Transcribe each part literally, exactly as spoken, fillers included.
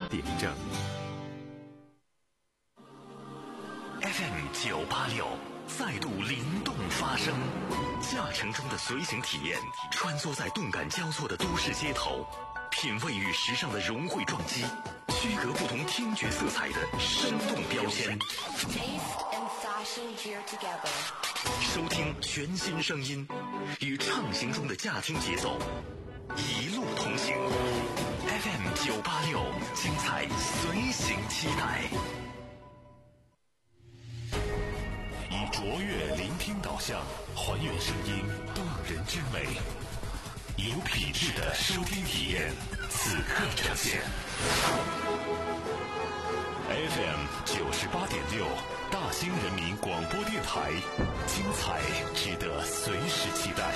点正。F M 九八六再度灵动发声，驾乘中的随行体验，穿梭在动感交错的都市街头，品味与时尚的融汇撞击，区隔不同听觉色彩的生动标签。收听全新声音，与畅行中的驾听节奏，一路同行。F M 九八六，精彩随行期待。以卓越聆听导向，还原声音动人之美，有品质的收听体验，此刻呈现。F M 九十八点六，大兴人民广播电台，精彩值得随时期待。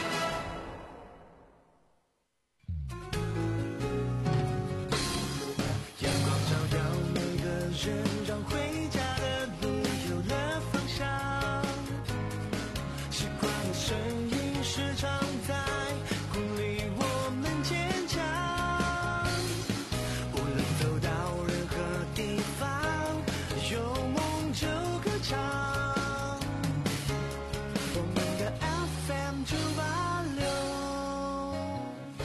阳光照耀每个人，让回家的路有了方向。习惯的声音时常在鼓励我们坚强。无论走到任何地方，有梦就歌唱。我们的 F M 九八六。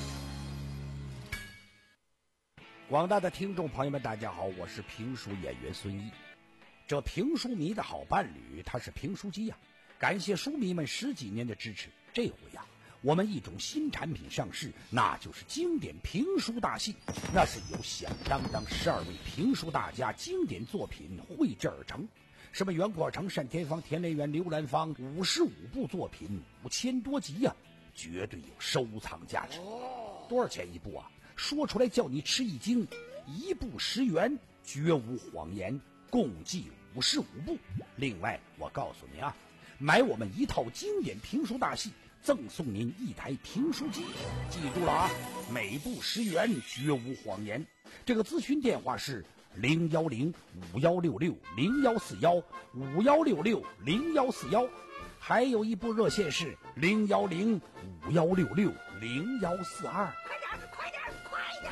广大的听众朋友们，大家好，我是评书演员孙一。这评书迷的好伴侣，他是评书机呀、啊。感谢书迷们十几年的支持，这回呀、啊，我们一种新产品上市，那就是经典评书大戏。那是由响当当十二位评书大家经典作品汇制而成，什么袁阔成、单田芳、田连元、刘兰芳，五十五部作品，五千多集呀、啊，绝对有收藏价值。多少钱一部啊？说出来叫你吃一惊，一部十元，绝无谎言，共计五十五部。另外，我告诉你啊，买我们一套经典评书大戏，赠送您一台评书机。记住了啊，每部十元，绝无谎言。这个咨询电话是零幺零五幺六六零幺四幺五幺六六零幺四幺，还有一部热线是零幺零五幺六六零幺四二。 快点，快点，快点！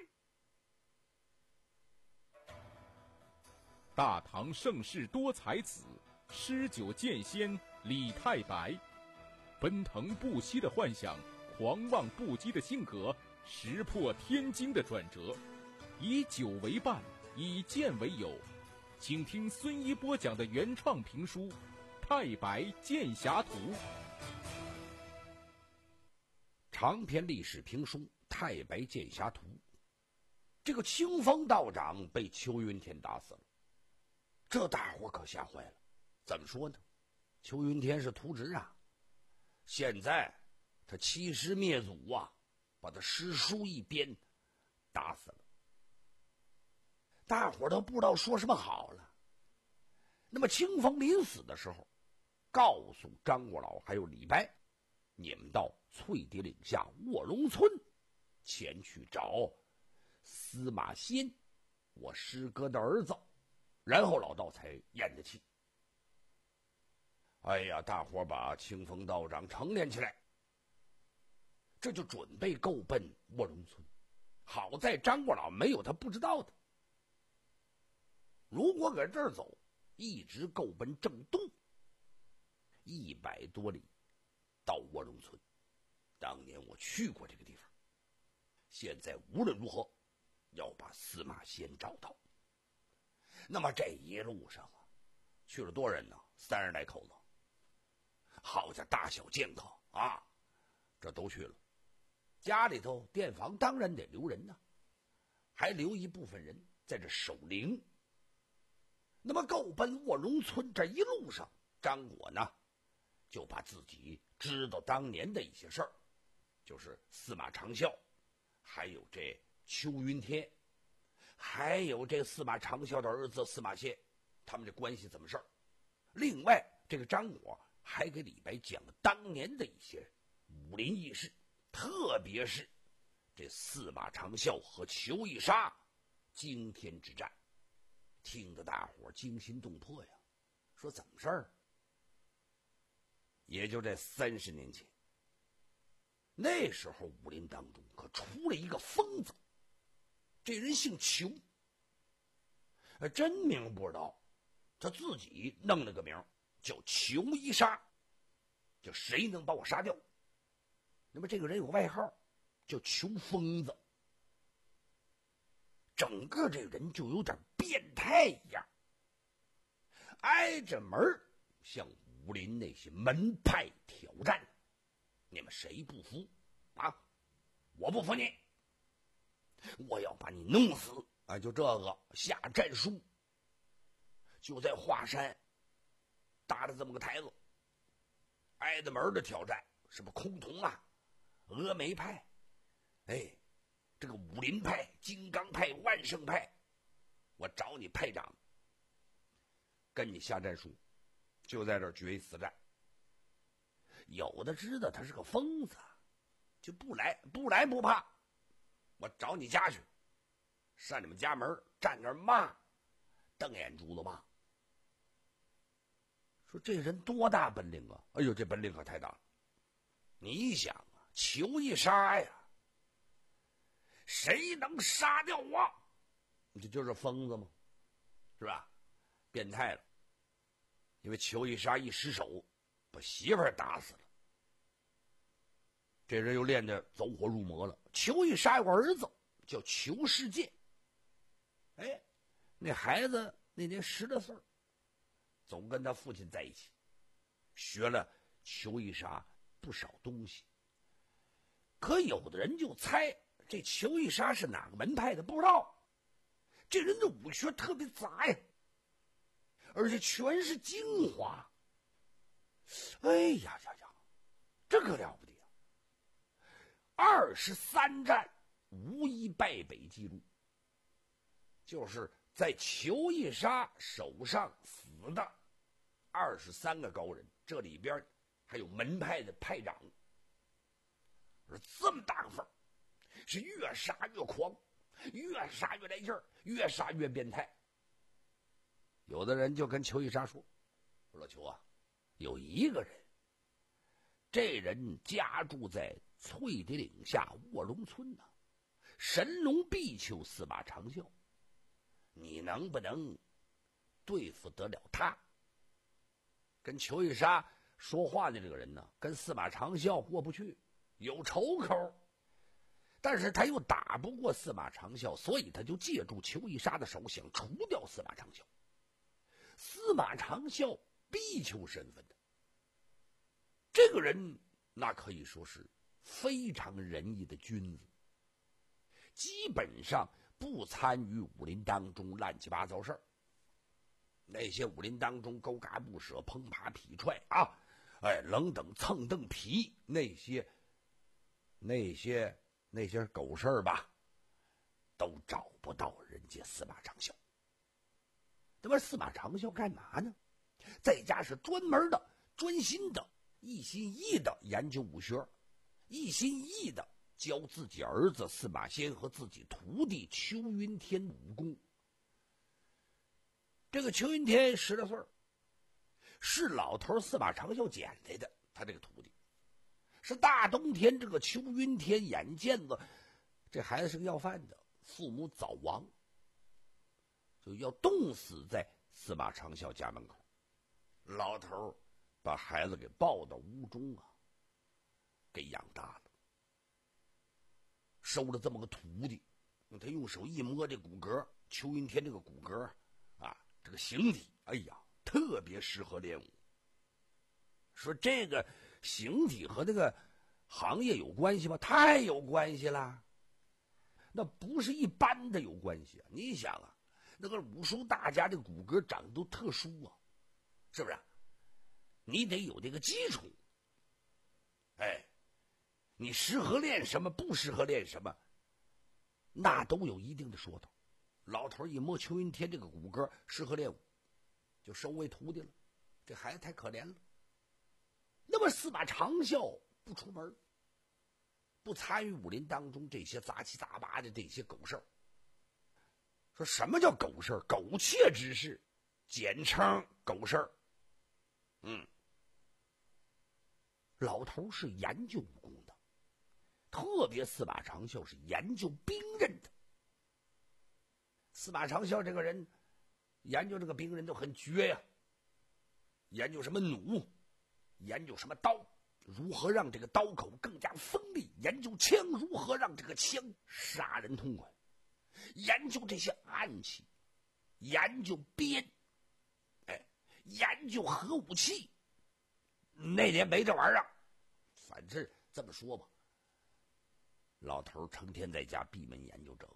大唐盛世多才子，诗酒剑仙李太白，奔腾不息的幻想，狂妄不羁的性格，石破天惊的转折，以酒为伴，以剑为友。请听孙一播讲的原创评书《太白剑侠图》。 长篇历史评书《太白剑侠图》，这个清风道长被邱云天打死了，这大伙可吓坏了。怎么说呢？邱云天是图纸啊，现在他欺师灭祖啊，把他师叔一鞭打死了。大伙都不知道说什么好了。那么清风临死的时候，告诉张国老还有李白，你们到翠蝶岭下卧龙村前去找司马仙，我师哥的儿子。然后老道才咽得气。哎呀，大伙把清风道长成连起来，这就准备够奔卧龙村。好在张国老没有他不知道的，如果搁这儿走，一直够奔正东，一百多里到卧龙村。当年我去过这个地方，现在无论如何要把司马仙找到。那么这一路上啊，去了多人呢？三十来口子，好家伙，大小剑客啊，这都去了。家里头店房当然得留人呢，还留一部分人在这守灵。那么够奔卧龙村这一路上，张果呢就把自己知道当年的一些事儿，就是司马长啸，还有这邱云天，还有这司马长啸的儿子司马谢，他们这关系怎么事儿。另外这个张果还给李白讲了当年的一些武林轶事，特别是这司马长啸和裘一杀惊天之战，听得大伙惊心动魄呀。说怎么事儿？也就在三十年前，那时候武林当中可出了一个疯子， 这人姓裘，真名不知道，他自己弄了个名叫裘一杀，就谁能把我杀掉？那么这个人有个外号叫裘疯子，整个这人就有点变态一样，挨着门向武林那些门派挑战。你们谁不服啊？我不服你，我要把你弄死啊！就这个下战书，就在华山搭了这么个台子，挨着门的挑战，什么崆峒啊、峨眉派，哎，这个武林派、金刚派、万圣派，我找你派长，跟你下战书，就在这儿决一死战。有的知道他是个疯子，就不来，不来不怕，我找你家去，上你们家门站那儿骂，瞪眼珠子骂。说这人多大本领啊？哎呦，这本领可太大了！你想啊，裘一杀呀，谁能杀掉我？这就是疯子吗？是吧？变态了。因为裘一杀一失手，把媳妇儿打死了。这人又练得走火入魔了。裘一杀有个儿子叫裘世界，哎，那孩子那年十来岁，总跟他父亲在一起，学了裘一杀不少东西。可有的人就猜这裘一杀是哪个门派的，不知道。这人的武学特别杂呀，而且全是精华。哎呀呀呀，这可了不得啊！二十三战无一败北记录，就是在裘一杀手上死的二十三个高人，这里边还有门派的派长。这么大个份儿，是越杀越狂，越杀越来劲儿，越杀越变态。有的人就跟裘一杀说：“说老裘啊，有一个人，这人家住在翠叠岭下卧龙村呢、啊，神龙必丘司马长啸，你能不能对付得了他？”跟裘一杀说话的这个人呢，跟司马长啸过不去，有仇口，但是他又打不过司马长啸，所以他就借助裘一杀的手，想除掉司马长啸。司马长啸必丘身份的这个人，那可以说是非常仁义的君子，基本上不参与武林当中乱七八糟事儿。那些武林当中勾嘎不舍、碰爬劈踹啊，哎，冷等蹭蹬皮，那些那些那些狗事儿吧，都找不到人家司马长啸。那么司马长啸干嘛呢？在家是专门的、专心的、一心一意的研究武学，一心一意的教自己儿子司马迁和自己徒弟邱云天武功。这个邱云天十来岁，是老头司马长啸捡来的，他这个徒弟是大冬天，这个邱云天眼见子这孩子是个要饭的，父母早亡，就要冻死在司马长啸家门口。老头把孩子给抱到屋中啊，给养大了，收了这么个徒弟。他用手一摸这骨骼，邱云天这个骨骼啊，这个形体，哎呀，特别适合练武。说这个形体和这个行业有关系吗？太有关系了，那不是一般的有关系啊！你想啊，那个武术大家这个骨骼长得都特殊啊，是不是？你得有这个基础，哎，你适合练什么，不适合练什么，那都有一定的说道。老头一摸邱云天这个骨骼适合练武，就收为徒弟了。这孩子太可怜了。那么司马长啸不出门，不参与武林当中这些杂七杂八的这些狗事儿。说什么叫狗事儿？苟且之事，简称狗事儿。嗯，老头是研究武功的，特别司马长啸是研究兵刃的。 司马长啸这个人研究这个兵人都很绝呀，研究什么弩，研究什么刀，如何让这个刀口更加锋利，研究枪如何让这个枪杀人痛快，研究这些暗器，研究鞭，哎，研究核武器。那年没这玩意儿，反正这么说吧，老头成天在家闭门研究这个。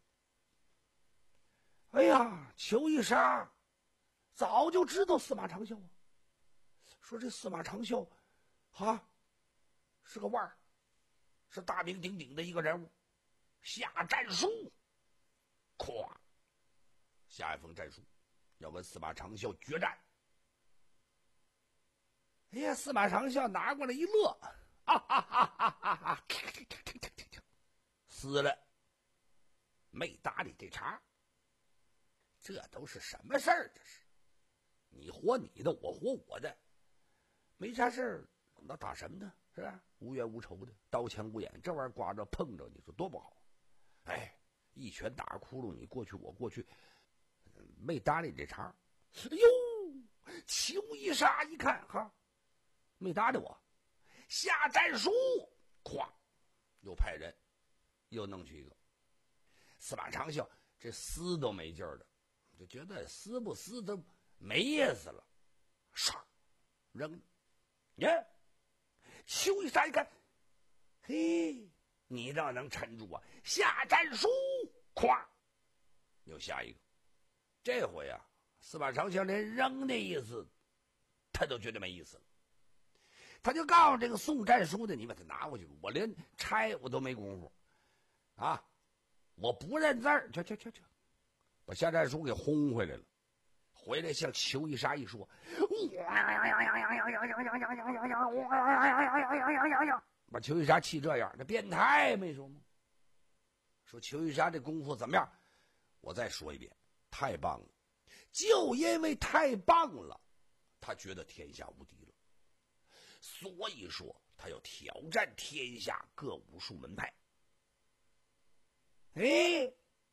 哎呀，裘一杀早就知道司马长啸啊，说这司马长啸啊是个腕儿，是大名鼎鼎的一个人物，下战书，咵，下一封战书，要跟司马长啸决战。哎呀，司马长啸拿过来一乐，啊哈哈哈哈哈！撕了，没搭理这茬。这都是什么事儿？这是你活你的，我活我的，没啥事儿，那打什么呢？是吧？无冤无仇的，刀枪无眼，这玩意儿刮着碰着，你说多不好？哎，一拳打窟窿，你过去我过去，没搭理这茬。哎呦，裘一杀一看哈。没搭理我，下战书，咵，又派人又弄去一个。司马长啸这撕都没劲儿的，就觉得撕不撕都没意思了，唰扔了。耶，裘一杀一看，嘿，你倒能撑住啊！下战书，咵，又下一个。这回啊，司马长啸连扔的意思，他都觉得没意思了。他就告诉这个送战书的，你把它拿过去，我连拆我都没工夫啊！我不认字儿，去去去去，把下战书给轰回来了。回来向裘一杀一说，把裘一杀气这样，这变态没说吗？说裘一杀这功夫怎么样？我再说一遍，太棒了！就因为太棒了，他觉得天下无敌了。所以说他要挑战天下各武术门派。哎，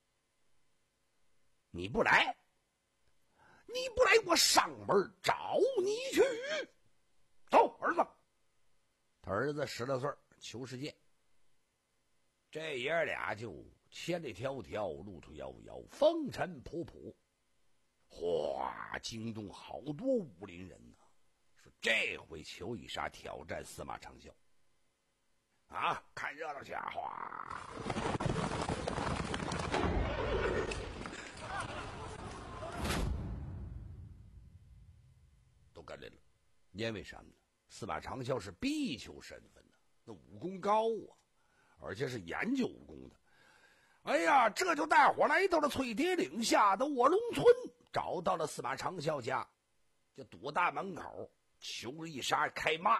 你不来，你不来，我上门找你去。走，儿子。他儿子十来岁，裘世界。这爷俩就千里迢迢，路途遥遥，风尘仆仆，哗，惊动好多武林人呢。说这回裘一杀挑战司马长啸啊，看热闹去啊！哗，都跟来了。因为什么呢？司马长啸是逼求身份的，那武功高啊，而且是研究武功的。哎呀，这就大伙来到了翠叠岭下的卧龙村，找到了司马长啸家，就堵大门口。裘一杀开骂，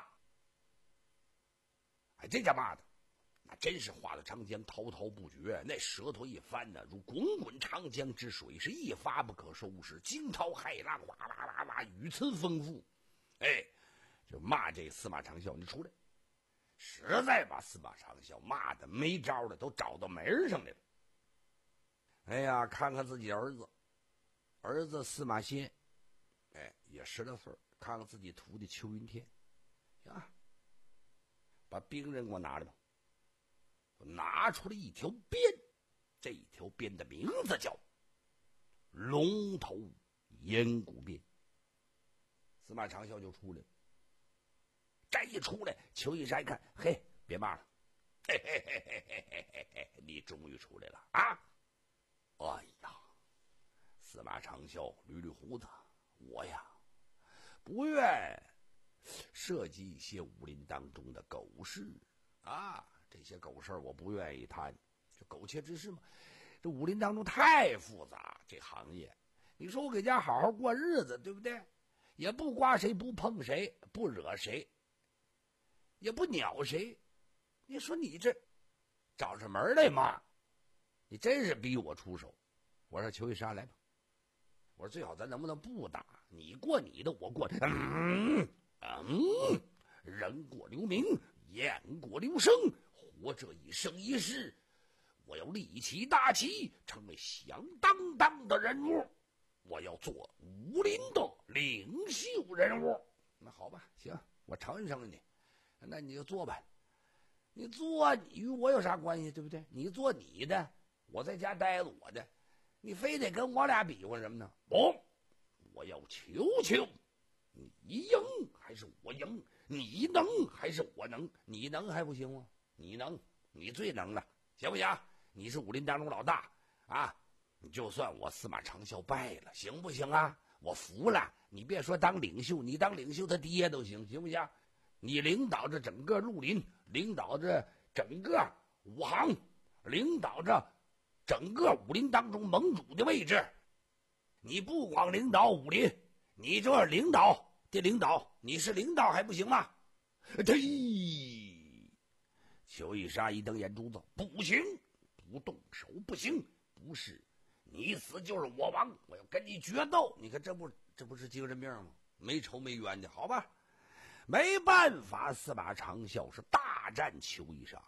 哎，这家骂的那真是话里长江，滔滔不绝，那舌头一翻呢，如滚滚长江之水，是一发不可收拾，惊涛骇浪，哇啦啦啦，语词丰富。哎，就骂这司马长啸，你出来，实在把司马长啸骂的没招了，都找到门上来了。哎呀，看看自己儿子，儿子司马歇，哎，也十来岁，看看自己徒弟邱云天，啊，把兵刃给我拿来吧。拿出了一条鞭，这条鞭的名字叫龙头烟骨鞭。司马长啸就出来了，这一出来，裘一杀一看，嘿，别骂了，嘿嘿嘿嘿嘿嘿嘿嘿，你终于出来了啊！哎呀，司马长啸捋捋胡子，我呀不愿涉及一些武林当中的狗事啊，这些狗事我不愿意谈，就苟且之事嘛。这武林当中太复杂，这行业，你说我给家好好过日子，对不对？也不刮谁，不碰谁，不惹谁，也不鸟谁。你说你这找上门来嘛？你真是逼我出手。我说裘一杀来吧，我说最好咱能不能不打？你过你的，我过嗯嗯，人过留名，雁过留声，活这一生一世， 我要立起大旗，成为响当当的人物，我要做武林的领袖人物。那好吧，行，我承认承认你，那你就做吧。你做与我有啥关系，对不对？你做你的，我在家待着我的，你非得跟我俩比划什么呢？不，我要求求你赢还是我赢，你能还是我能？你能还不行吗？你能，你最能了，行不行？你是武林当中老大啊，你就算我司马长啸败了，行不行啊？我服了，你别说当领袖，你当领袖他爹都行，行不行？你领导着整个绿林，领导着整个武行，领导着整个武林当中盟主的位置。你不光领导武林，你这领导的领导，你是领导还不行吗？呸！邱一沙一瞪眼珠子，不行，不动手不行，不是你死就是我亡，我要跟你决斗。你看这不这不是精神病吗？没仇没冤的，好吧？没办法，司马长啸是大战邱一沙。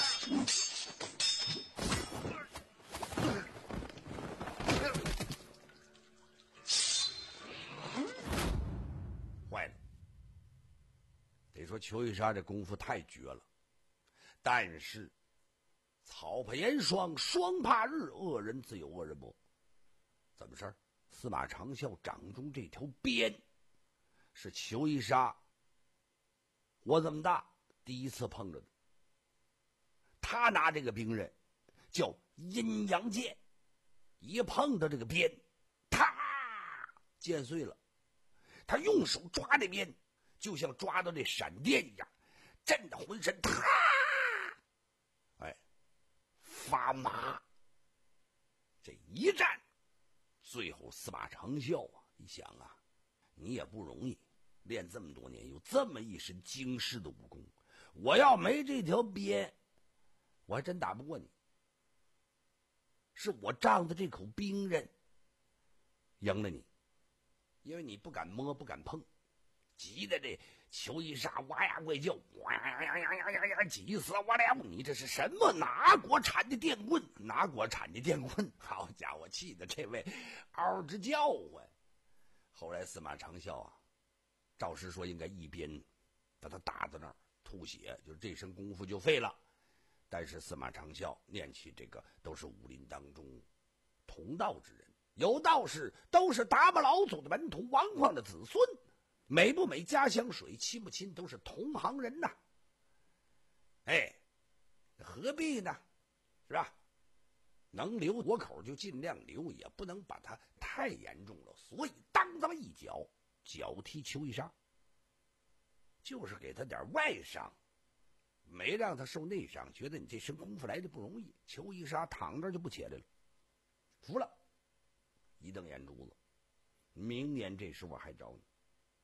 坏了，得说邱一沙这功夫太绝了。但是草怕严霜，霜怕日，恶人自有恶人磨。怎么事儿？司马长啸掌中这条鞭是邱一沙活这么大第一次碰着的。他拿这个兵刃叫阴阳剑，一碰到这个鞭，啪，剑碎了。他用手抓这鞭，就像抓到这闪电一样，震得浑身啪，哎，发麻。这一战，最后司马长啸啊，一想啊，你也不容易，练这么多年，有这么一身惊世的武功，我要没这条鞭，我还真打不过你。是我仗着这口兵刃赢了你，因为你不敢摸，不敢碰，急得这邱一沙哇呀怪叫，哇呀呀呀呀呀呀，急死我了！你这是什么？哪国产的电棍？哪国产的电棍？好家伙，气得这位嗷直叫啊！后来司马长啸啊，赵师说应该一鞭把他打到那儿吐血，就这身功夫就废了。但是司马长啸念起这个都是武林当中同道之人，有道是都是达摩老祖的门徒，王矿的子孙，美不美家乡水，亲不亲都是同行人呐。哎，何必呢？是吧？能留活口就尽量留，也不能把它太严重了。所以当这么一脚脚踢邱一沙，就是给他点外伤，没让他受内伤，觉得你这身功夫来的不容易。邱一沙躺这就不起来了，服了，一瞪眼珠子，明年这时我还找你。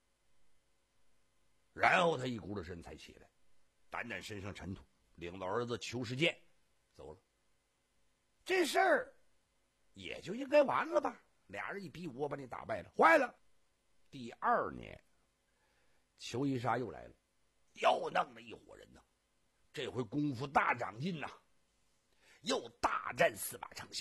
然后他一鼓着身才起来，掸掸身上尘土，领着儿子裘世健走了。这事儿也就应该完了吧？俩人一比武，我把你打败了，坏了。第二年，裘一沙又来了，又弄了一伙人呢。这回功夫大长进呐，又大战司马长啸。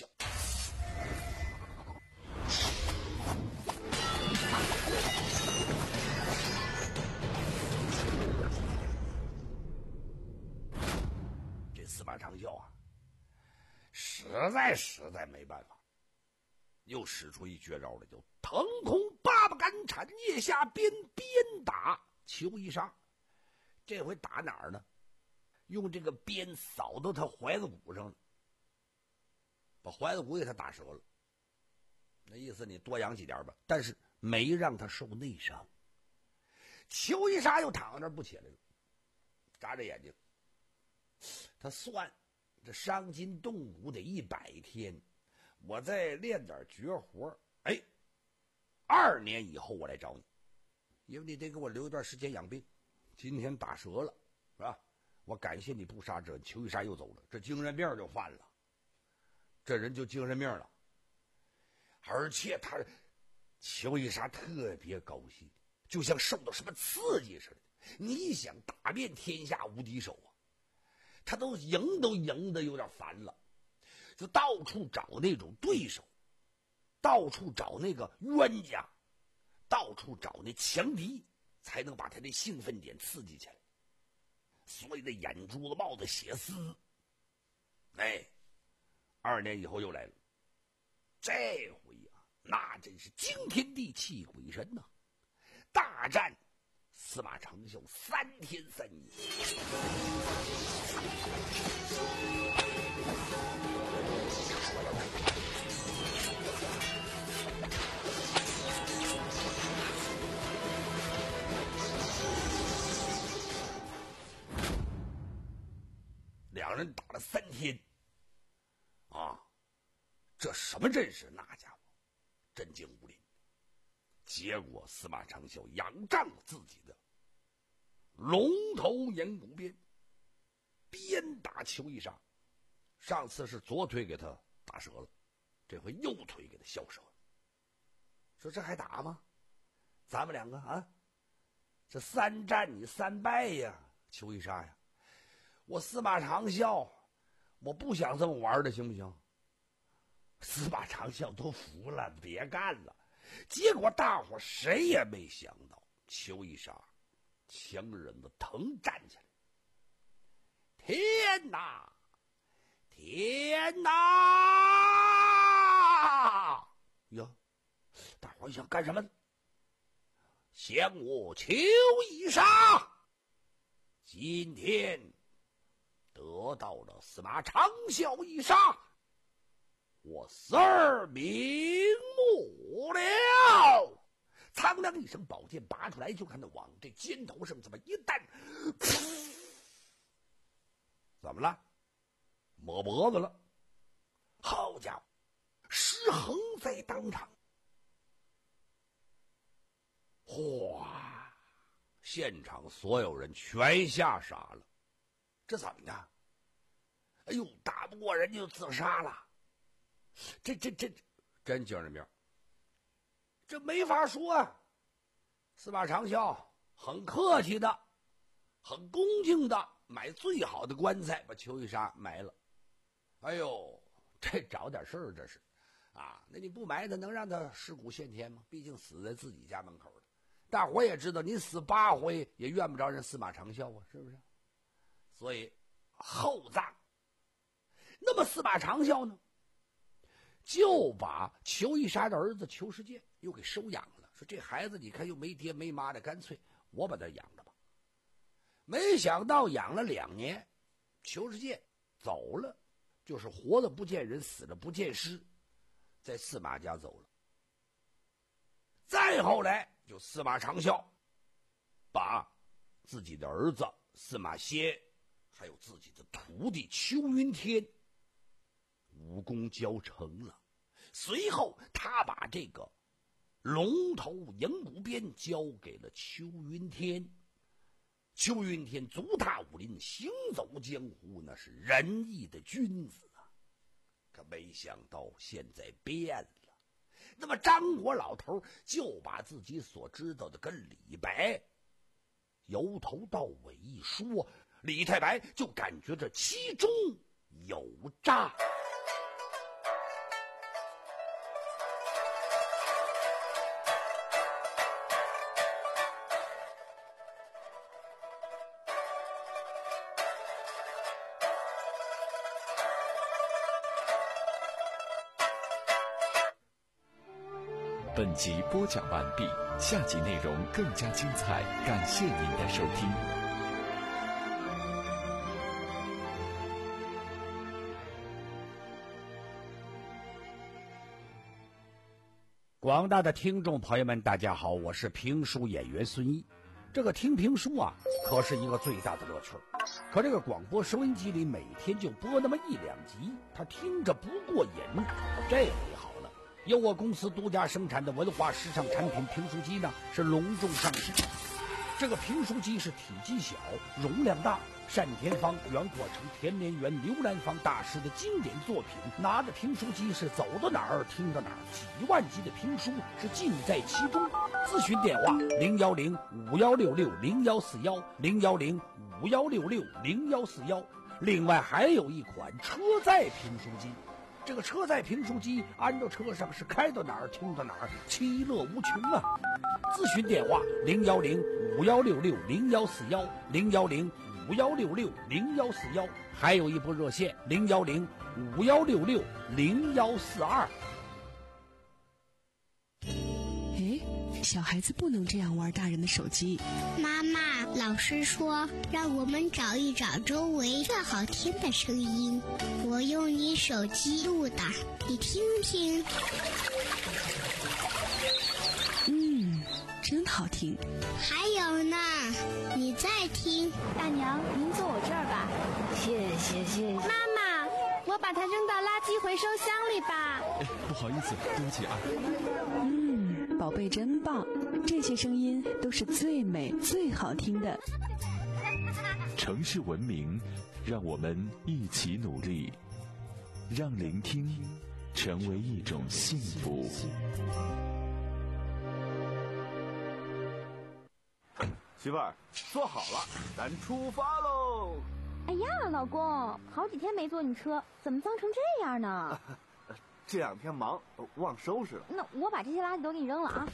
这司马长啸啊，实在实在没办法，又使出一绝招来，叫腾空八八杆铲，腋下鞭，鞭打邱一沙。这回打哪儿呢？用这个鞭扫到他怀子骨上了，把怀子骨给他打折了。那意思你多养几点吧，但是没让他受内伤。邱一沙又躺在那儿不起来了，眨着眼睛，他算这伤筋动骨得一百天，我再练点绝活，哎，二年以后我来找你，因为你得给我留一段时间养病。今天打折了，是吧？我感谢你不杀之恩。邱一沙又走了，这精神病就犯了，这人就精神病了。而且他邱一沙特别高兴，就像受到什么刺激似的。你想打遍天下无敌手啊，他都赢都赢的有点烦了。 就到处找那种对手，到处找那个冤家，到处找那强敌，才能把他的兴奋点刺激起来。所以这眼珠子冒着血丝。哎，二年以后又来了，这回啊，那真是惊天地泣鬼神呐、啊！大战司马长啸三天三夜。两人打了三天，啊，这什么阵势？那家伙震惊武林。结果司马长啸仰仗自己的龙头岩骨鞭，鞭打裘一杀。上次是左腿给他打折了，这回右腿给他削折了。说这还打吗？咱们两个啊，这三战你三败呀，裘一杀呀！我司马长啸，我不想这么玩的，行不行？司马长啸都服了，别干了。结果大伙谁也没想到，裘一杀强忍着疼站起来。天哪！天哪！呀，大伙想干什么？降我裘一杀！今天得到了司马长啸一杀，我死而瞑目了。苍凉一声，宝剑拔出来，就看他往这肩头上这么一弹，怎么了？抹脖子了。好家伙，尸横在当场。哗！现场所有人全吓傻了。这怎么的？哎呦，打不过人家就自杀了。这这这真精神病，这没法说啊。司马长啸很客气的，很恭敬的买最好的棺材把裘一杀埋了。哎呦，这找点事儿这是啊！那你不埋他能让他尸骨现天吗？毕竟死在自己家门口的，大伙也知道，你死八回也怨不着人司马长啸啊，是不是？所以厚葬。那么司马长啸呢，就把裘一杀的儿子裘世建又给收养了，说这孩子你看又没爹没妈的，干脆我把他养着吧。没想到养了两年，裘世建走了，就是活的不见人，死的不见尸，在司马家走了。再后来就司马长啸把自己的儿子司马歇还有自己的徒弟邱云天武功教成了，随后他把这个龙头迎骨鞭交给了邱云天。邱云天足踏武林，行走江湖，那是仁义的君子啊。可没想到现在变了。那么张国老头就把自己所知道的跟李白由头到尾一说，李太白就感觉这其中有诈。 本集播讲完毕，下集内容更加精彩，感谢您的收听。 广大的听众朋友们，大家好，我是评书演员孙一。这个听评书啊，可是一个最大的乐趣。可这个广播收音机里每天就播那么一两集，他听着不过瘾。这回好了，由我公司独家生产的文化时尚产品评书机呢，是隆重上市。这个评书机是体积小，容量大，单田芳、袁阔成、田连元、刘兰芳大师的经典作品。拿着评书机是走到哪儿听到哪儿，几万集的评书是尽在其中。咨询电话零幺零五幺六六零幺四幺零幺零五幺六六零幺四幺。另外还有一款车载评书机， 这个车载评书机安到车上是开到哪儿听到哪儿，其乐无穷啊！咨询电话零幺零五幺六六零幺四幺零幺零五幺六六零幺四幺，还有一部热线零幺零五幺六六零幺四二。 哎，小孩子不能这样玩大人的手机。 妈妈，老师说让我们找一找周围最好听的声音，我用你手机录的，你听听。 嗯，真好听。 还有呢，你再听。 大娘，您坐我这儿吧。 谢谢谢谢。 妈妈，我把它扔到垃圾回收箱里吧。 哎，不好意思，对不起啊。 嗯，宝贝真棒，这些声音都是最美最好听的。 城市文明，让我们一起努力，让聆听成为一种幸福。 媳妇儿，坐好了，咱出发喽！ 哎呀，老公，好几天没坐你车，怎么脏成这样呢？ 这两天忙，忘收拾了。 那我把这些垃圾都给你扔了啊！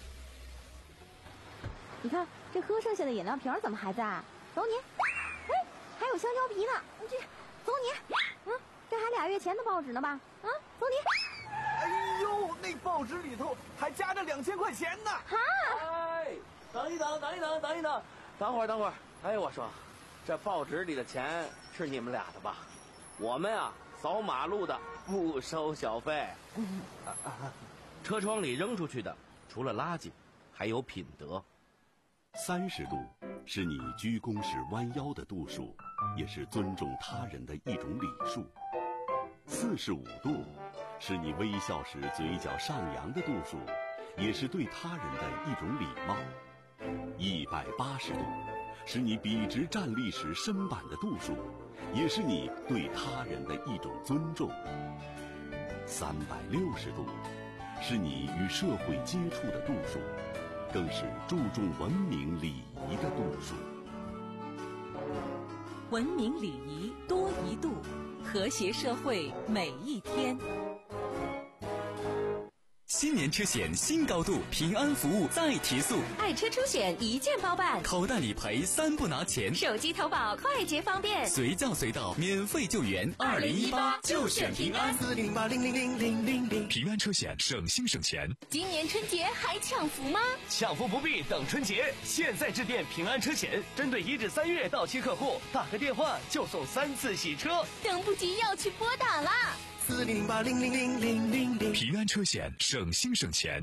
你看，这喝剩下的饮料瓶怎么还在？走你！哎，还有香蕉皮呢，这走你！嗯，这还俩月前的报纸呢吧？啊，走你！ 哎呦，那报纸里头还夹着两千块钱呢！ 哈！ 哎，等一等，等一等，等一等，等会儿，等会儿。哎，我说，这报纸里的钱是你们俩的吧？我们啊，扫马路的不收小费。 车窗里扔出去的，除了垃圾，还有品德。 三十度是你鞠躬时弯腰的度数，也是尊重他人的一种礼数。四十五度是你微笑时嘴角上扬的度数，也是对他人的一种礼貌。一百八十度是你笔直站立时身板的度数，也是你对他人的一种尊重。三百六十度是你与社会接触的度数，更是注重文明礼仪的度数。 文明礼仪多一度，和谐社会每一天。 新年车险新高度，平安服务再提速， 爱车出险一键包办， 口袋理赔三不拿钱， 手机投保快捷方便， 随叫随到，免费救援。二零一八就选平安， 四零八零零零零零零。 平安车险省心省钱。 今年春节还抢福吗？ 抢福不必等春节，现在致电平安车险，针对一至三月到期客户，打个电话就送三次洗车， 等不及要去拨打啦。 四零八零零零零零零。 平安车险省心省钱。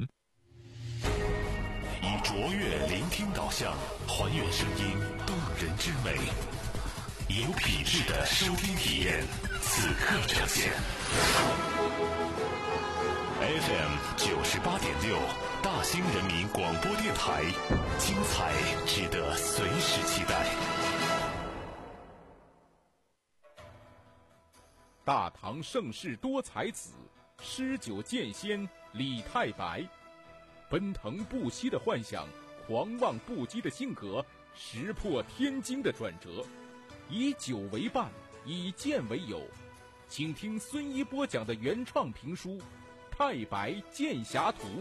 以卓越聆听导向，还原声音动人之美，有品质的收听体验，此刻呈现。F M 九十八点六，大兴人民广播电台，精彩值得随时期待。 大唐盛世多才子，诗酒剑仙李太白，奔腾不息的幻想，狂妄不羁的性格，石破天惊的转折，以酒为伴，以剑为友。请听孙一波讲的原创评书《太白剑侠图》。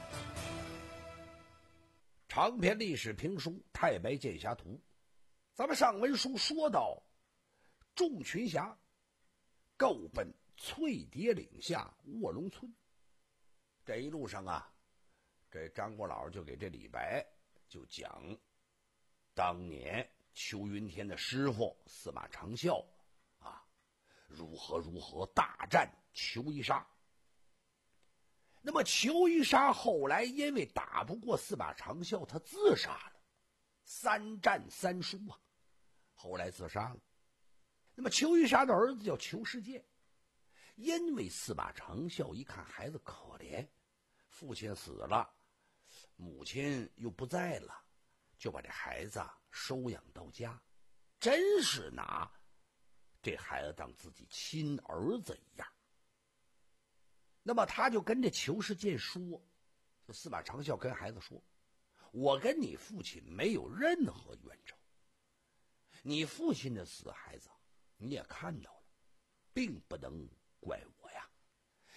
长篇历史评书《太白剑侠图》，咱们上文书说到，众群侠够奔翠蝶岭下卧龙村。这一路上啊，这张国老就给这李白就讲当年邱云天的师傅司马长啸啊，如何如何大战裘一杀。那么裘一杀后来因为打不过司马长啸，他自杀了，三战三输啊，后来自杀了。那么裘一杀的儿子叫裘世建，因为司马长啸一看孩子可怜，父亲死了，母亲又不在了，就把这孩子收养到家，真是拿这孩子当自己亲儿子一样。那么他就跟这裘世建说，就司马长啸跟孩子说，我跟你父亲没有任何冤仇，你父亲的死，孩子你也看到了，并不能怪我呀。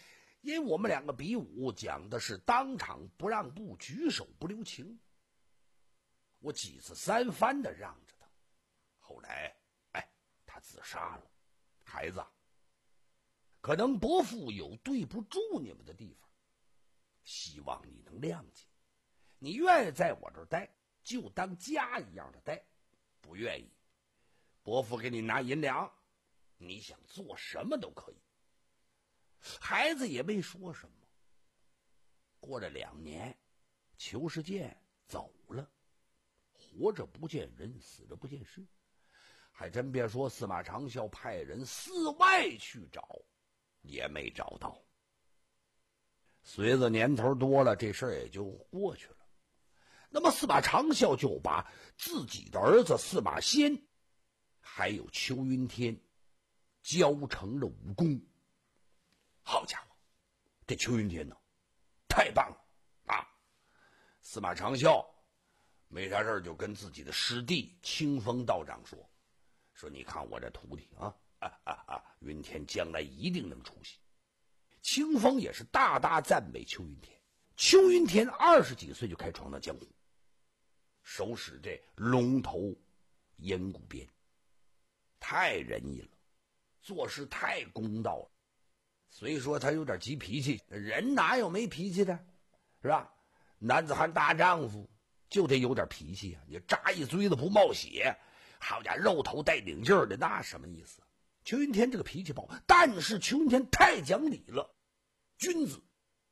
因为我们两个比武讲的是当场不让步，举手不留情。我几次三番的让着他，后来，哎，他自杀了。孩子，可能伯父有对不住你们的地方，希望你能谅解。你愿意在我这儿待，就当家一样的待；不愿意，伯父给你拿银两，你想做什么都可以。孩子也没说什么。过了两年，裘世健走了，活着不见人，死着不见尸。还真别说，司马长啸派人四外去找，也没找到。随着年头多了，这事儿也就过去了。那么司马长啸就把自己的儿子司马迁还有邱云天教成了武功。好家伙，这邱云天呢，太棒了啊！司马长啸没啥事儿就跟自己的师弟清风道长说说你看我这徒弟啊啊啊啊，云天将来一定能出息。清风也是大大赞美邱云天。邱云天二十几岁就开闯荡江湖，手使这龙头银骨鞭，太仁义了，做事太公道了。虽说他有点急脾气，人哪有没脾气的，是吧？男子汉大丈夫就得有点脾气啊！你扎一嘴子不冒血，好家伙，肉头带领劲儿的，那什么意思？邱云天这个脾气暴，但是邱云天太讲理了，君子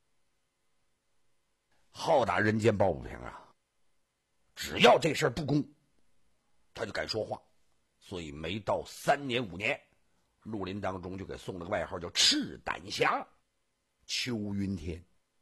好打人间抱不平啊！只要这事儿不公，他就敢说话。所以没到三年五年，绿林当中就给送了个外号叫赤胆侠邱云天。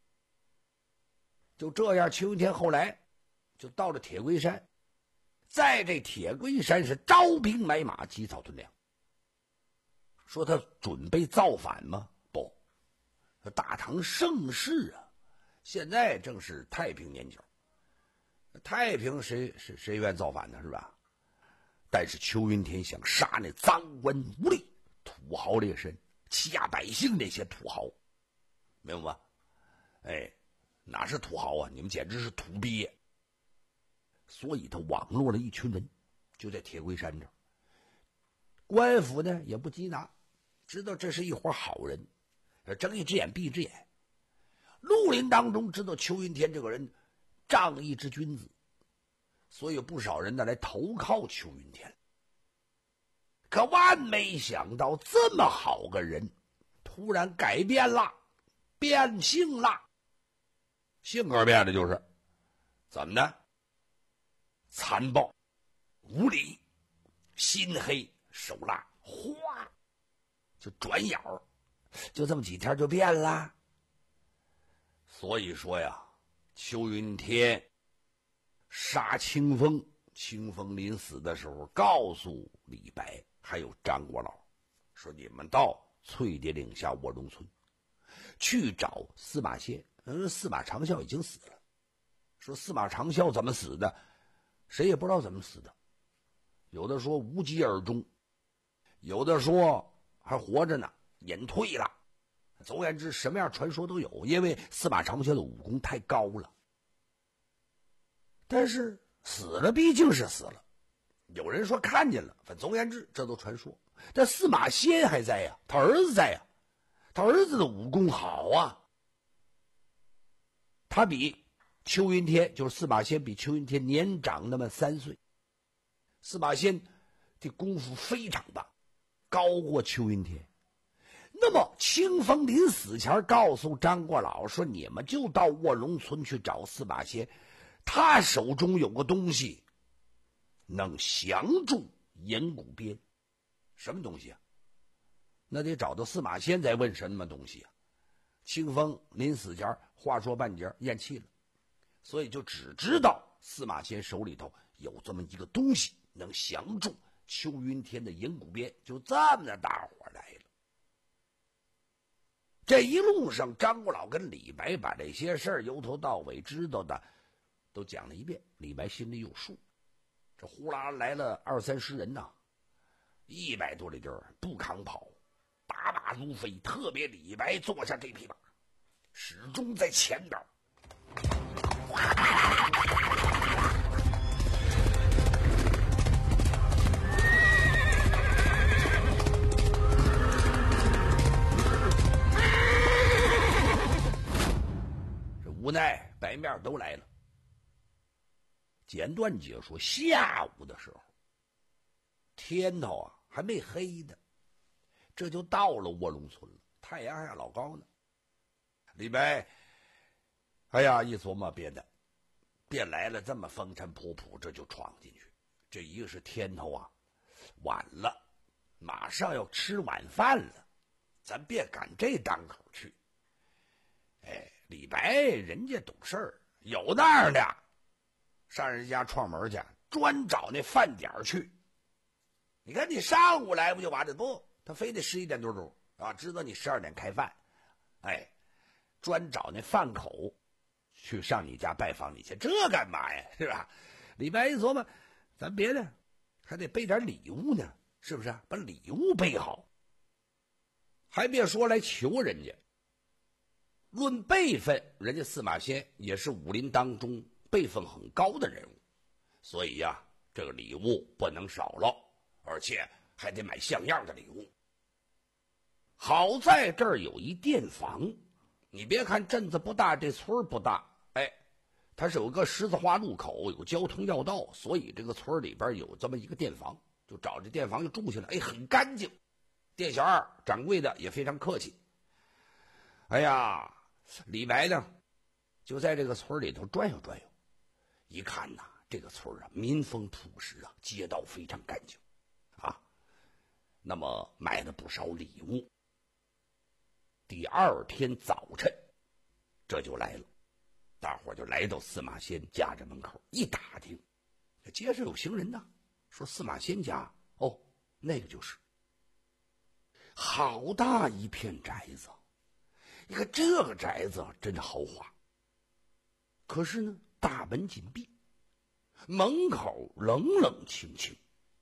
就这样，邱云天后来就到了铁龟山，在这铁龟山是招兵买马，积草屯粮。说他准备造反吗？不，大唐盛世啊，现在正是太平年久，太平谁谁谁愿造反呢？是吧？但是邱云天想杀那赃官污吏、土豪劣绅、欺压百姓那些土豪，明白吧？哎，哪是土豪啊？你们简直是土鳖！所以他网络了一群人，就在铁龟山这儿。官府呢也不缉拿，知道这是一伙好人，睁一只眼闭一只眼。绿林当中知道邱云天这个人仗义之君子，所以有不少人呢来投靠邱云天。可万没想到，这么好个人突然改变了，变性了。性格变了，就是怎么呢？残暴、无理、心黑、手辣，哗，就转眼儿，就这么几天就变了。所以说呀，邱云天杀清风，清风临死的时候告诉李白还有张国老，说你们到翠蝶岭下卧龙村去找司马迁。嗯，司马长啸已经死了。说司马长啸怎么死的，谁也不知道怎么死的。有的说无疾而终，有的说还活着呢，隐退了。总而言之，什么样传说都有，因为司马长啸的武功太高了。但是死了毕竟是死了，有人说看见了，反正总而言之，这都传说。但司马迁还在呀，他儿子在呀，他儿子的武功好啊。他比邱云天，就是司马迁，比邱云天年长那么三岁。司马迁的功夫非常棒，高过邱云天。那么清风临死前告诉张国老说：“你们就到卧龙村去找司马迁，他手中有个东西能降住银骨鞭。”什么东西啊？那得找到司马迁再问什么东西啊？清风临死前话说半截咽气了，所以就只知道司马迁手里头有这么一个东西能降住邱云天的银骨鞭，就这么的大伙来了。这一路上，张国老跟李白把这些事儿由头到尾知道的都讲了一遍，李白心里有数。这呼啦来了二三十人呐，一百多里地儿，不扛跑，打马如飞。特别李白坐下这匹马， 始终在前边。这无奈白面都来了。简短解说，下午的时候，天头啊还没黑呢，这就到了卧龙村了，太阳还老高呢。李白，哎呀，一琢磨，别的，别来了，这么风尘仆仆，这就闯进去。这一个是天头啊，晚了，马上要吃晚饭了，咱别赶这档口去。哎，李白人家懂事儿，有那样的，上人家串门去，专找那饭点去。你看你上午来不就完了？不，他非得十一点多钟啊，知道你十二点开饭，哎，专找那饭口去上你家拜访你去，这干嘛呀？是吧？李白一琢磨，咱别的还得备点礼物呢，是不是？把礼物备好，还别说来求人家。论辈分，人家司马迁也是武林当中辈分很高的人物，所以呀、啊，这个礼物不能少了，而且还得买像样的礼物。好在这儿有一店房，你别看镇子不大，这村不大，哎，它是有个十字花路口，有交通要道，所以这个村里边有这么一个店房，就找这店房就住下来，哎，很干净。店小二掌柜的也非常客气。哎呀，李白呢，就在这个村里头转悠转悠，一看呐，这个村啊，民风朴实啊，街道非常干净，啊，那么买了不少礼物。第二天早晨，这就来了，大伙就来到司马迁家这门口，一打听，街上有行人呐，说司马迁家，哦，那个就是，好大一片宅子。你看这个宅子真豪华，可是呢，大门紧闭，门口冷冷清清。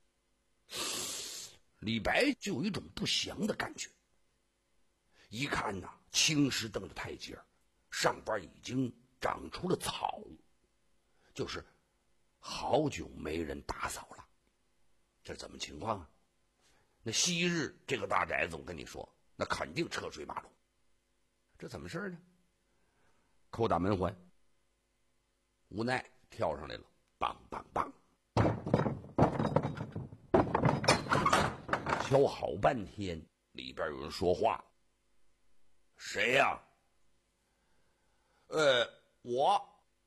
李白就有一种不祥的感觉。一看呐、啊，青石凳的台阶上边已经长出了草，就是好久没人打扫了。这怎么情况啊？那昔日这个大宅子，我跟你说，那肯定车水马龙。这怎么事呢？叩打门环，无奈跳上来了，梆梆梆，敲好半天，里边有人说话。谁呀、啊？呃，我。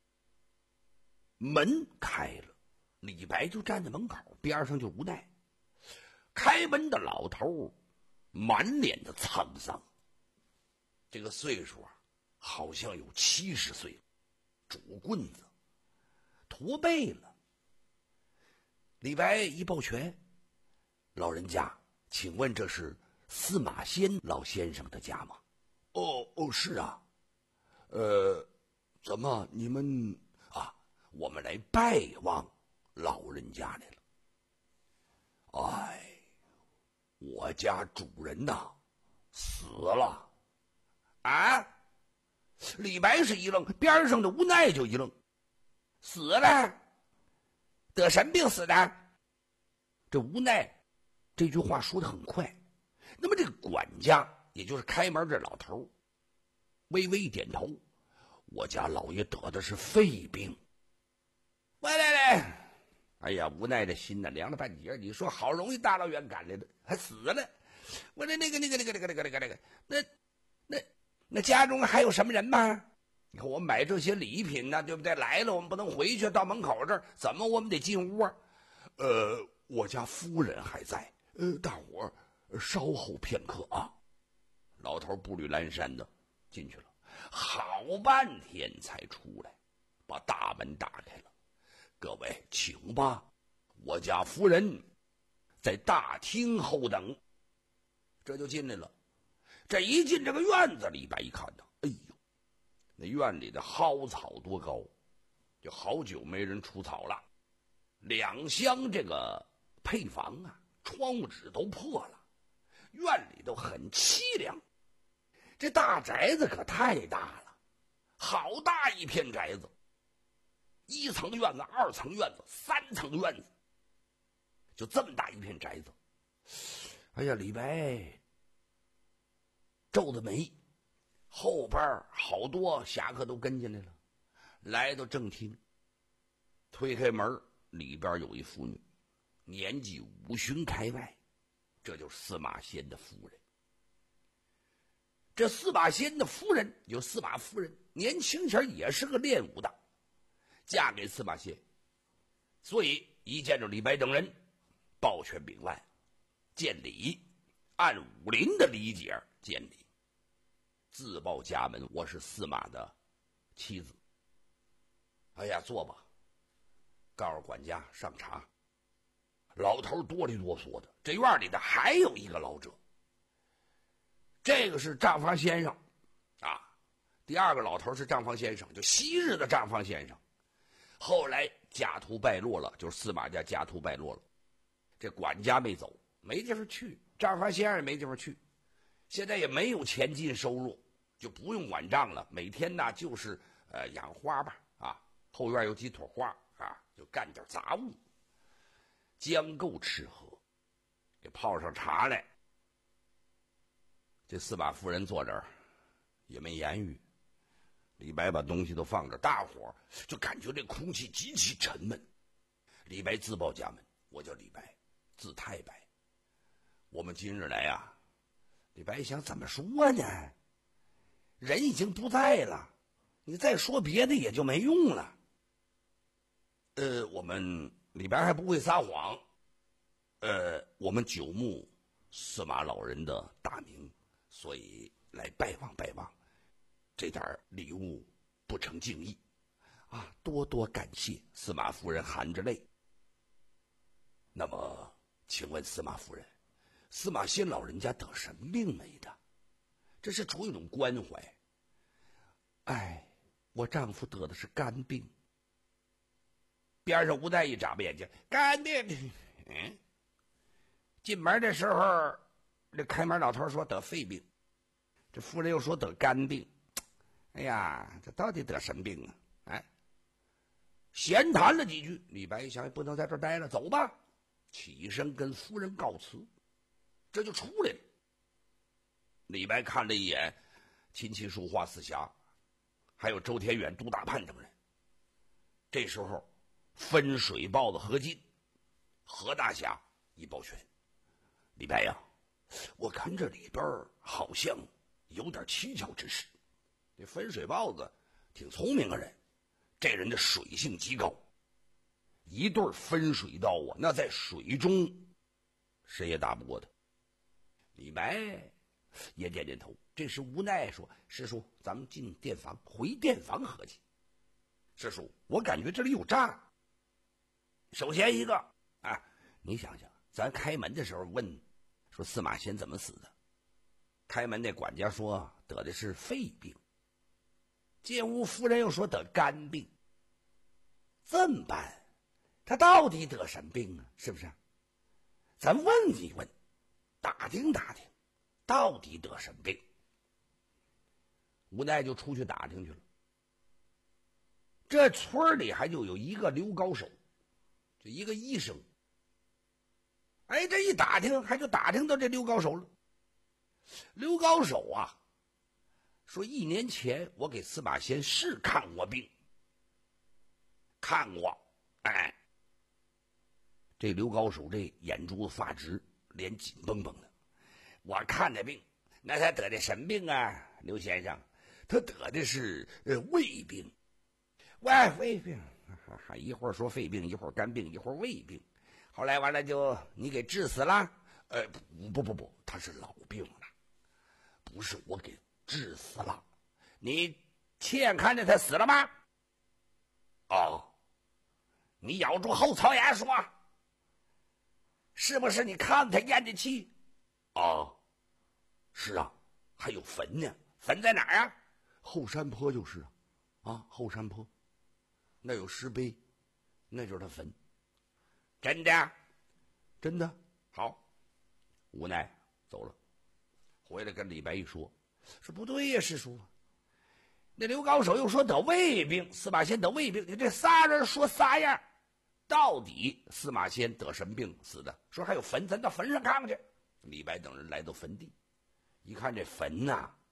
门开了，李白就站在门口，边上就无奈。开门的老头满脸的沧桑。这个岁数啊，好像有七十岁，拄棍子，驼背了。李白一抱拳：“老人家，请问这是司马迁老先生的家吗？”“哦哦，是啊。呃，怎么你们啊？我们来拜望老人家来了。哎，我家主人呐，死了。”啊！李白是一愣，边上的无奈就一愣，死了？得什么病死的？这无奈这句话说得很快。那么这个管家，也就是开门这老头，微微点头：“我家老爷得的是肺病。”喂来来！哎呀，无奈的心呢凉了半截。你说好容易大老远赶来的，还死了？我这那个那个那个那个那个那个那个那那。那家中还有什么人吗？你看我买这些礼品呢，对不对？来了我们不能回去，到门口这儿怎么我们得进屋啊？呃，我家夫人还在，呃，大伙儿稍后片刻啊。老头步履蹒跚的进去了，好半天才出来，把大门打开了。各位请吧，我家夫人在大厅候等。这就进来了。这一进这个院子，李白一看到，哎呦，那院里的蒿草多高，就好久没人除草了。两厢这个配房啊，窗户纸都破了，院里头很凄凉。 这大宅子可太大了，好大一片宅子，一层院子、二层院子、三层院子，就这么大一片宅子。哎呀，李白皱着眉，后边好多侠客都跟进来了，来到正厅，推开门，里边有一妇女，年纪五旬开外，这就是司马迁的夫人。这司马迁的夫人就是司马夫人，年轻前也是个练武的，嫁给司马迁，所以一见着李白等人，抱拳禀万，见礼，按武林的理解见礼，自报家门，我是司马的妻子。哎呀，坐吧，告诉管家上茶。老头哆里哆嗦的，这院里的还有一个老者，这个是账房先生啊。第二个老头是账房先生，就昔日的账房先生，后来家徒败落了，就是司马家家徒败落了。这管家没走，没地方去，账房先生也没地方去，现在也没有钱进收入，就不用管账了，每天呢就是呃养花吧啊，后院有几朵花啊，就干点杂物，将够吃喝，给泡上茶来。这司马夫人坐这儿也没言语，李白把东西都放这，大伙儿就感觉这空气极其沉闷。李白自报家门，我叫李白，字太白。我们今日来啊，李白想怎么说呢？人已经不在了，你再说别的也就没用了。呃，我们李白还不会撒谎，呃，我们久慕司马老人的大名，所以来拜望拜望，这点礼物不成敬意啊，多多感谢。司马夫人含着泪。那么请问司马夫人，司马迁老人家得什么病没的？这是出一种关怀。哎，我丈夫得的是肝病。边上吴代一眨巴眼睛，肝病。嗯，进门的时候，这开门老头说得肺病，这夫人又说得肝病。哎呀，这到底得什么病啊？哎，闲谈了几句，李白一想不能在这儿待了，走吧，起身跟夫人告辞，这就出来了。李白看了一眼琴棋书画四侠，还有周天远、杜大盼等人。这时候分水豹的何进、何大侠一抱拳：“李白呀，我看这里边好像有点蹊跷之事。”这分水豹子挺聪明的人，这人的水性极高，一对分水刀啊，那在水中谁也打不过他。李白也点点头，这时无奈说：“师叔，咱们进店房，回店房合计。”师叔，我感觉这里有诈。首先一个啊，你想想，咱开门的时候问说司马迁怎么死的，开门那管家说得的是肺病，进屋夫人又说得肝病，这么办？他到底得什么病啊？是不是？咱问一问，打听打听，到底得什么病？无奈就出去打听去了。这村里还就有一个刘高手，就一个医生。哎，这一打听，还就打听到这刘高手了。刘高手啊，说一年前我给司马迁是看过病，看过。哎，这刘高手这眼珠子发直，脸紧绷绷的。我看的病，那他得的什么病啊？刘先生，他得的是呃胃病。喂，胃病，一会儿说肺病，一会儿肝病，一会儿胃病，后来完了就你给治死了？呃，不不不不，他是老病了，不是我给治死了。你亲眼看见他死了吗？哦，你咬住后槽牙说，是不是你看他咽的气？哦，是啊，还有坟呢，坟在哪儿啊？后山坡就是啊，啊，后山坡。那有石碑，那就是他坟。真的？真的。好，无奈走了，回来跟李白一说， 说不对呀，师叔，那刘高手又说得胃病，司马迁得胃病，你这仨人说仨样，到底司马迁得什么病死的？说还有坟，咱到坟上看看去。李白等人来到坟地，一看这坟呐、啊，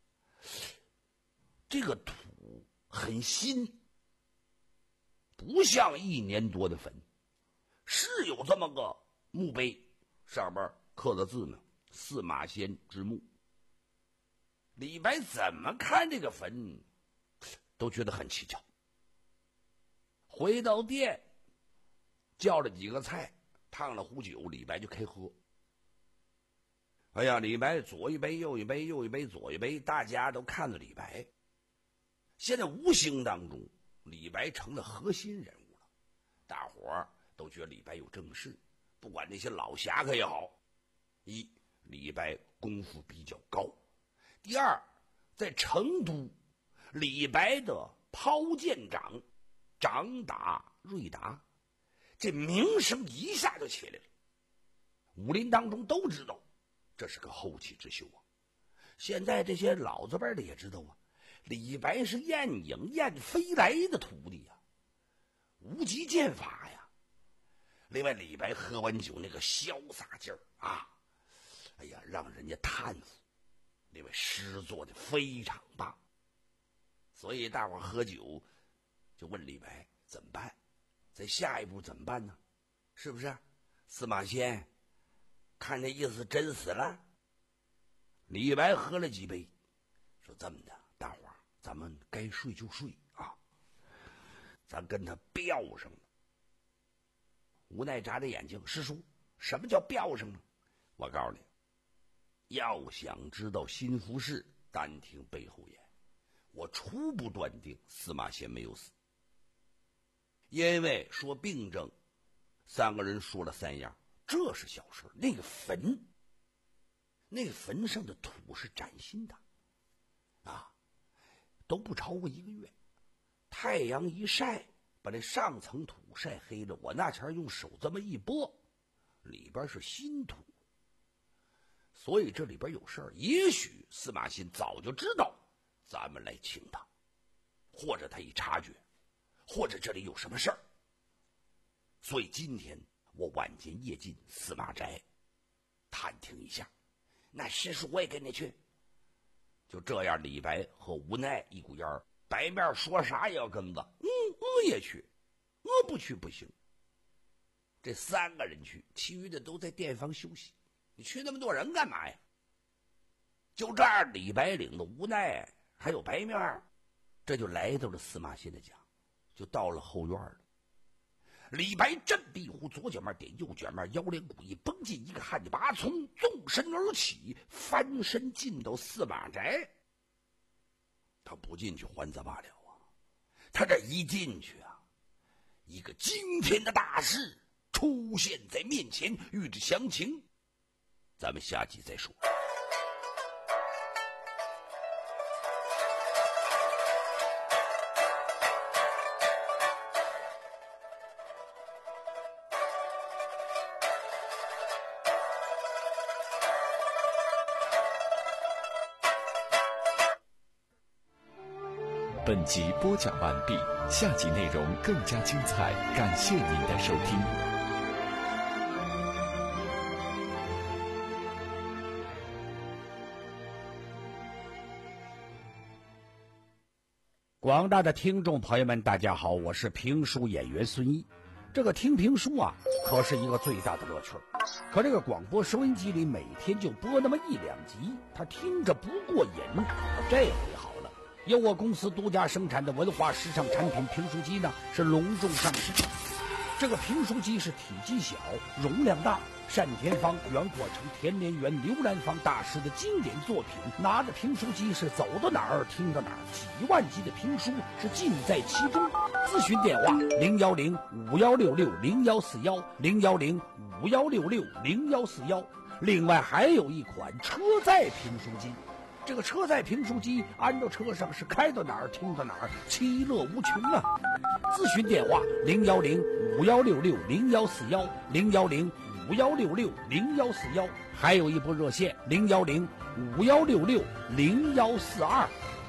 这个土很新，不像一年多的坟，是有这么个墓碑，上边刻的字呢，司马迁之墓。李白怎么看这个坟都觉得很蹊跷。回到店叫了几个菜，烫了壶酒，李白就开喝。哎呀，李白左一杯右一杯右一杯左一杯，大家都看着李白。现在无形当中李白成了核心人物了，大伙儿都觉得李白有正事，不管那些老侠客也好，一李白功夫比较高，第二在成都李白的抛剑掌掌打瑞达，这名声一下就起来了，武林当中都知道这是个后起之秀啊。现在这些老子辈的也知道啊，李白是晏婴晏飞来的徒弟啊，无极剑法呀。另外李白喝完酒那个潇洒劲儿啊，哎呀，让人家叹服。另外诗作的非常棒，所以大伙喝酒就问李白怎么办，在下一步怎么办呢？是不是司马迁看这意思真死了？李白喝了几杯，说这么的，大伙儿咱们该睡就睡啊，咱跟他飙上了。无奈眨着眼睛，师叔，什么叫飙上呢？我告诉你，要想知道心腹事，单听背后言。我初步断定司马迁没有死，因为说病症，三个人说了三样，这是小事。那个坟，那个坟上的土是崭新的，啊，都不超过一个月。太阳一晒，把这上层土晒黑了，我那前用手这么一拨，里边是新土。所以这里边有事儿，也许司马迁早就知道咱们来请他，或者他一察觉，或者这里有什么事儿。所以今天我晚间夜进司马宅探听一下。那师叔我也跟你去。就这样，李白和无奈一股烟儿，白面说啥也要跟着。嗯，我也去，我不去不行。这三个人去，其余的都在店房休息。你去那么多人干嘛呀？就这样，李白领的无奈还有白面，这就来到了司马迁的家，就到了后院了。李白振臂乎，左脚面点右脚面，腰连鼓一绷进一个汉拔葱，纵身而起，翻身进到司马宅。他不进去还则罢了啊，他这一进去啊，一个惊天的大事出现在面前。欲知详情，咱们下集再说。 本集播讲完毕，下集内容更加精彩，感谢您的收听。 广大的听众朋友们，大家好，我是评书演员孙一。这个听评书啊，可是一个最大的乐趣。可这个广播收音机里每天就播那么一两集，他听着不过瘾。这回好了，由我公司独家生产的文化时尚产品评书机呢，是隆重上市。这个评书机是体积小，容量大，单田芳、袁阔成、田连元、刘兰芳大师的经典作品。拿着评书机是走到哪儿听到哪儿，几万集的评书是尽在其中。咨询电话零幺零五幺六六零幺四幺零幺零五幺六六零幺四幺。另外还有一款车载评书机。这个车载评书机安到车上是开到哪儿听到哪儿，其乐无穷啊！咨询电话零幺零五幺六六零幺四幺零幺零五幺六六零幺四幺，还有一部热线零幺零五幺六六零幺四二。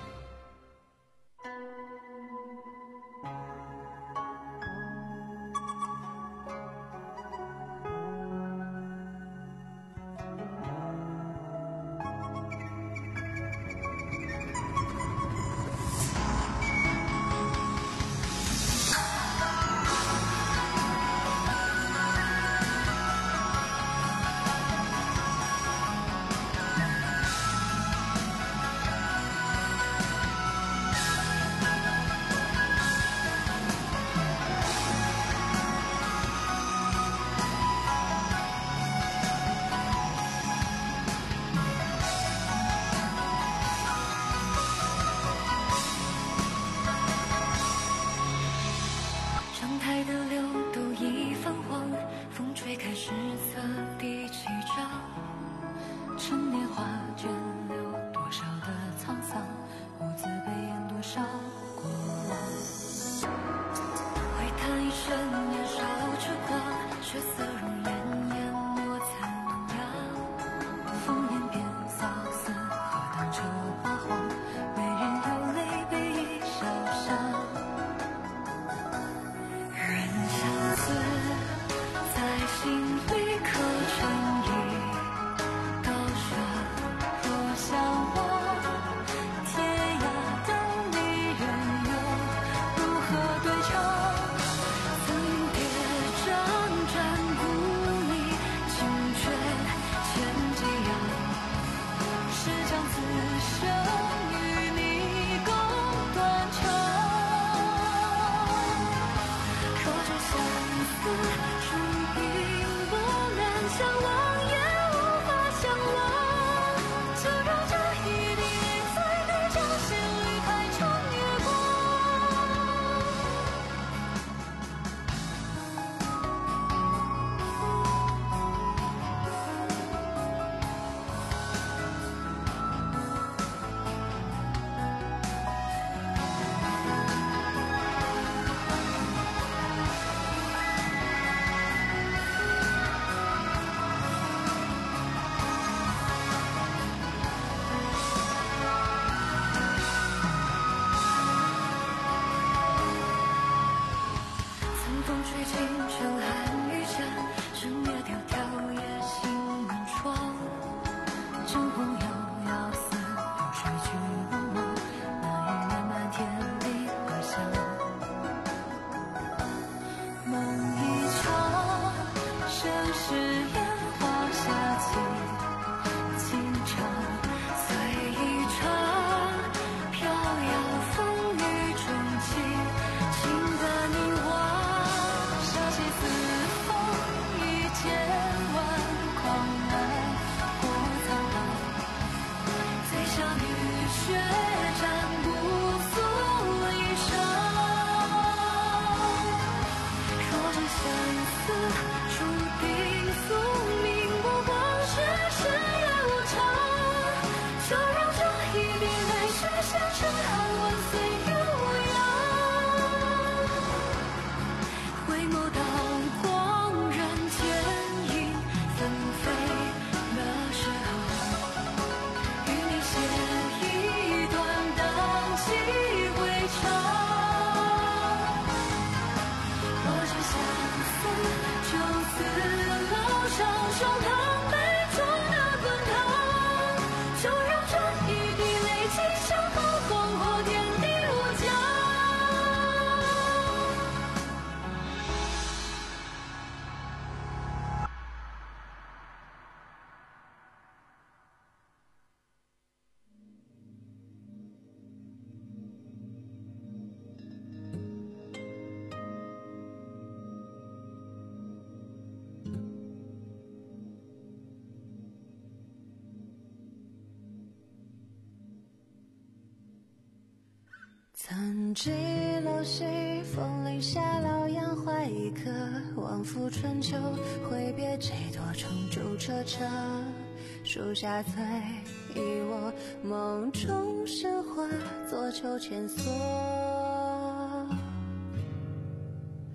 曾记楼西风铃下，老杨怀一颗，望夫春秋，挥别几多重筑车辙，树下醉忆我，梦中神话作秋千索。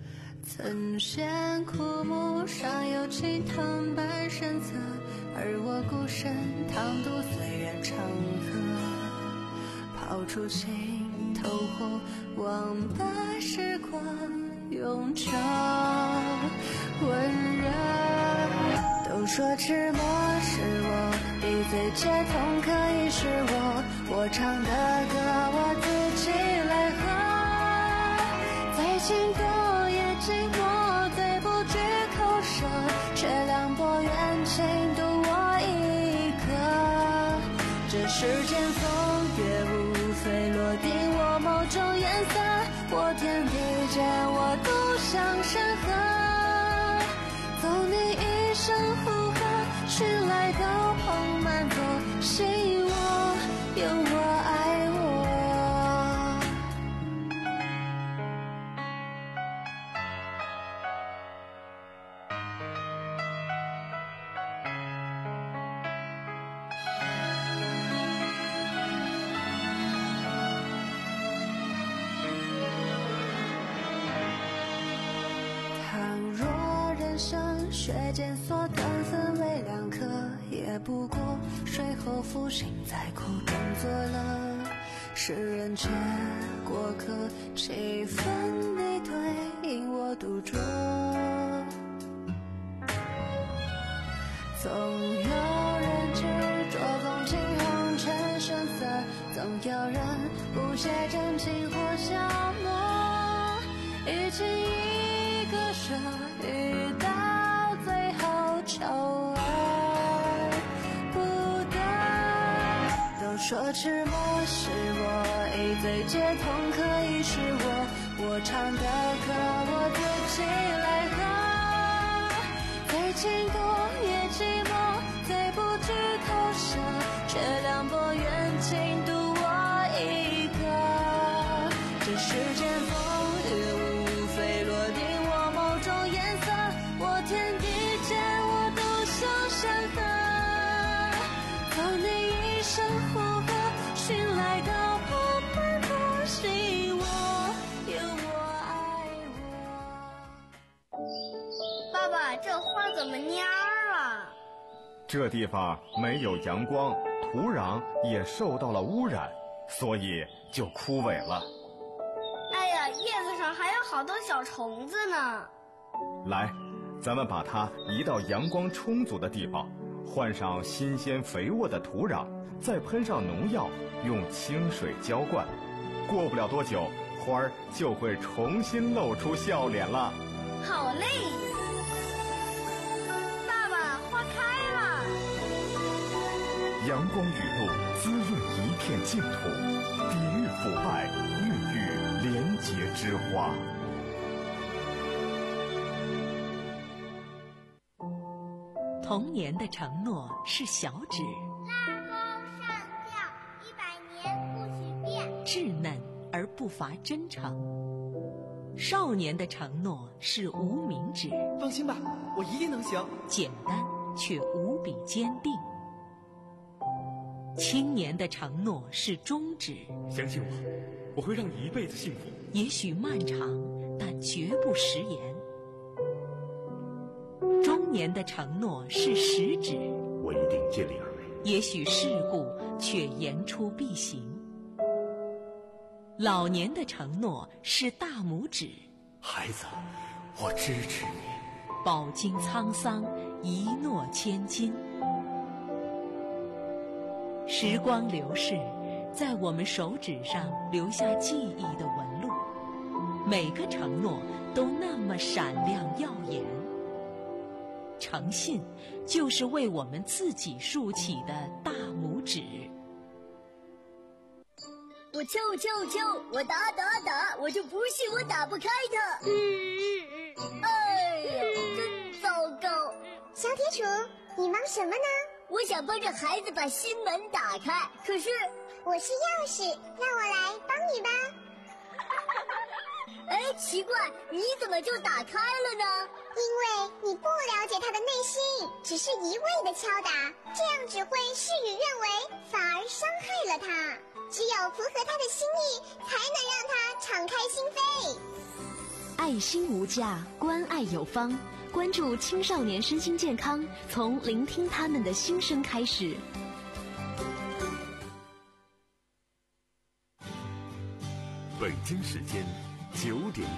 曾见枯木上有青藤般神色，而我孤身趟渡岁月长河，抛出情头后，望把时光永久温热。都说沉默是我，一醉解痛可以是我，我唱的歌我自己来和，再情多也寂寞，最不知口舌，却凉薄缘情独我一个。这世间风月无非落定我某种颜色，我天地间我都像山河，走你一生湖河，寻来高朋满座，信我有我爱我。倘若人生血溅所断分为两颗，也不过水后浮sinh在苦中作乐。世人皆过客，几分你对因我独酌。总有人执着风轻红尘声色，总有人不屑真情或消磨，一情一割舍，遇到最后求而不得。都说痴默是我，一醉解痛可以是我，我唱的歌我自己来和，再情多也寂寞，最不知口舌，却凉薄缘情独我一个。这世间风月无非落定我某种颜色，我天地间我都像山河，走你一生湖河，寻来高朋满座，信我有我爱我。 爸爸，这花怎么蔫儿了？ 这地方没有阳光，土壤也受到了污染，所以就枯萎了。 哎呀，叶子上还有好多小虫子呢。 来，咱们把它移到阳光充足的地方，换上新鲜肥沃的土壤，再喷上农药，用清水浇灌。过不了多久，花儿就会重新露出笑脸了。 好嘞！爸爸，花开了。 阳光雨露滋润一片净土，抵御腐败，孕育廉洁之花。 童年的承诺是小指， 拉钩上吊，一百年不许变。 稚嫩而不乏真诚。少年的承诺是无名指， 放心吧，我一定能行。 简单却无比坚定。青年的承诺是中指， 相信我，我会让你一辈子幸福。 也许漫长，但绝不食言。中年的承诺是食指， 我一定尽力而为。 也许世故，却言出必行。老年的承诺是大拇指， 孩子，我支持你。 饱经沧桑，一诺千金。时光流逝，在我们手指上留下记忆的纹路，每个承诺都那么闪亮耀眼。诚信就是为我们自己竖起的大拇指。 我敲我敲我敲，我打打打，我就不信我打不开它。嗯，哎呀，真糟糕！ 小铁杵，你忙什么呢？ 我想帮着孩子把新门打开，可是我是钥匙，让我来帮你吧。 哎，奇怪，你怎么就打开了呢？ 因为你不了解他的内心，只是一味的敲打，这样只会事与愿违，反而伤害了他。只有符合他的心意，才能让他敞开心扉。 爱爱心无价，关爱有方。关注青少年身心健康，从聆听他们的心声开始。 北京时间九点